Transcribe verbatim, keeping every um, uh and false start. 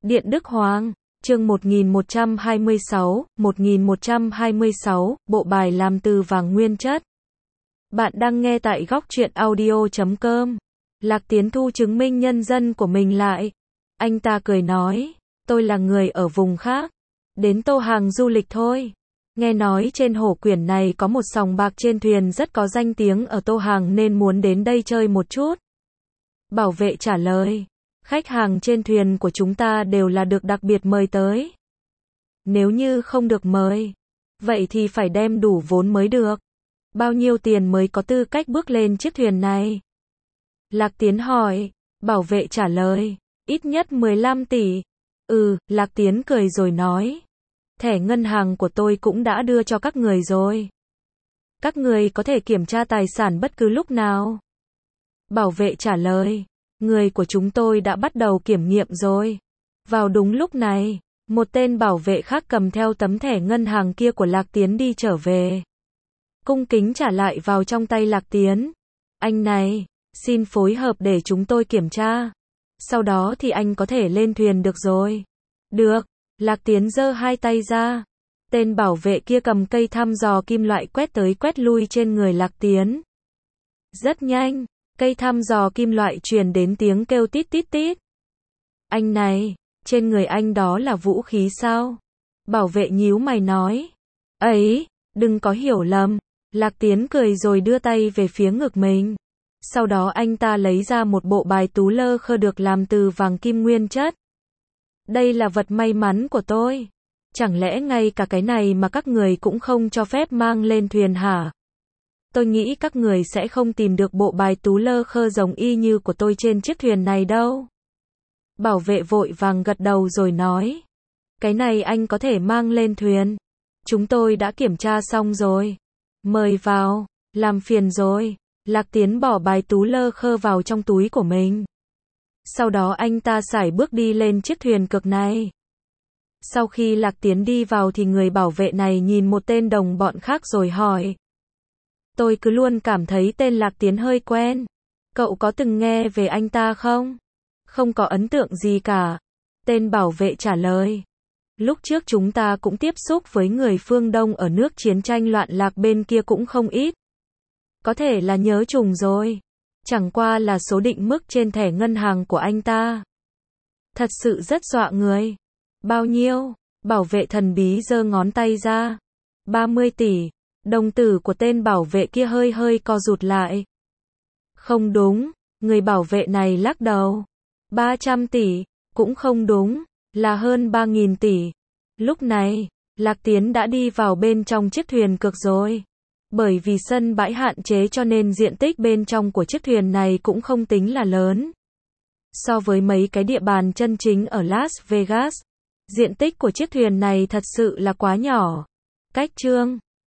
Điện Đức Hoàng, chương một nghìn một trăm hai mươi sáu, một nghìn một trăm hai mươi sáu, bộ bài làm từ vàng nguyên chất. Bạn đang nghe tại góc truyện audio chấm com. Lạc Tiến thu chứng minh nhân dân của mình lại. Anh ta cười nói, tôi là người ở vùng khác, đến Tô Hàng du lịch thôi. Nghe nói trên Hổ Quyển này có một sòng bạc trên thuyền rất có danh tiếng ở Tô Hàng nên muốn đến đây chơi một chút. Bảo vệ trả lời, khách hàng trên thuyền của chúng ta đều là được đặc biệt mời tới. Nếu như không được mời, vậy thì phải đem đủ vốn mới được. Bao nhiêu tiền mới có tư cách bước lên chiếc thuyền này? Lạc Tiến hỏi, bảo vệ trả lời, ít nhất mười lăm tỷ. Ừ, Lạc Tiến cười rồi nói, thẻ ngân hàng của tôi cũng đã đưa cho các người rồi. Các người có thể kiểm tra tài sản bất cứ lúc nào. Bảo vệ trả lời, người của chúng tôi đã bắt đầu kiểm nghiệm rồi. Vào đúng lúc này, một tên bảo vệ khác cầm theo tấm thẻ ngân hàng kia của Lạc Tiến đi trở về. Cung kính trả lại vào trong tay Lạc Tiến. Anh này, xin phối hợp để chúng tôi kiểm tra. Sau đó thì anh có thể lên thuyền được rồi. Được, Lạc Tiến giơ hai tay ra. Tên bảo vệ kia cầm cây thăm dò kim loại quét tới quét lui trên người Lạc Tiến. Rất nhanh, cây thăm dò kim loại truyền đến tiếng kêu tít tít tít. Anh này, trên người anh đó là vũ khí sao? Bảo vệ nhíu mày nói. Ấy, đừng có hiểu lầm. Lạc Tiến cười rồi đưa tay về phía ngực mình. Sau đó anh ta lấy ra một bộ bài tú lơ khơ được làm từ vàng kim nguyên chất. Đây là vật may mắn của tôi. Chẳng lẽ ngay cả cái này mà các người cũng không cho phép mang lên thuyền hả? Tôi nghĩ các người sẽ không tìm được bộ bài tú lơ khơ giống y như của tôi trên chiếc thuyền này đâu. Bảo vệ vội vàng gật đầu rồi nói. Cái này anh có thể mang lên thuyền. Chúng tôi đã kiểm tra xong rồi. Mời vào, làm phiền rồi. Lạc Tiến bỏ bài tú lơ khơ vào trong túi của mình. Sau đó anh ta sải bước đi lên chiếc thuyền cực này. Sau khi Lạc Tiến đi vào thì người bảo vệ này nhìn một tên đồng bọn khác rồi hỏi. Tôi cứ luôn cảm thấy tên Lạc Tiến hơi quen. Cậu có từng nghe về anh ta không? Không có ấn tượng gì cả. Tên bảo vệ trả lời. Lúc trước chúng ta cũng tiếp xúc với người phương Đông ở nước chiến tranh loạn lạc bên kia cũng không ít. Có thể là nhớ trùng rồi. Chẳng qua là số định mức trên thẻ ngân hàng của anh ta. Thật sự rất dọa người. Bao nhiêu? Bảo vệ thần bí giơ ngón tay ra. ba mươi tỷ. Đồng tử của tên bảo vệ kia hơi hơi co rụt lại. Không đúng. Người bảo vệ này lắc đầu. ba trăm tỷ. Cũng không đúng. Là hơn ba nghìn tỷ. Lúc này, Lạc Tiến đã đi vào bên trong chiếc thuyền cực rồi. Bởi vì sân bãi hạn chế cho nên diện tích bên trong của chiếc thuyền này cũng không tính là lớn. So với mấy cái địa bàn chân chính ở Las Vegas, diện tích của chiếc thuyền này thật sự là quá nhỏ. Cách chương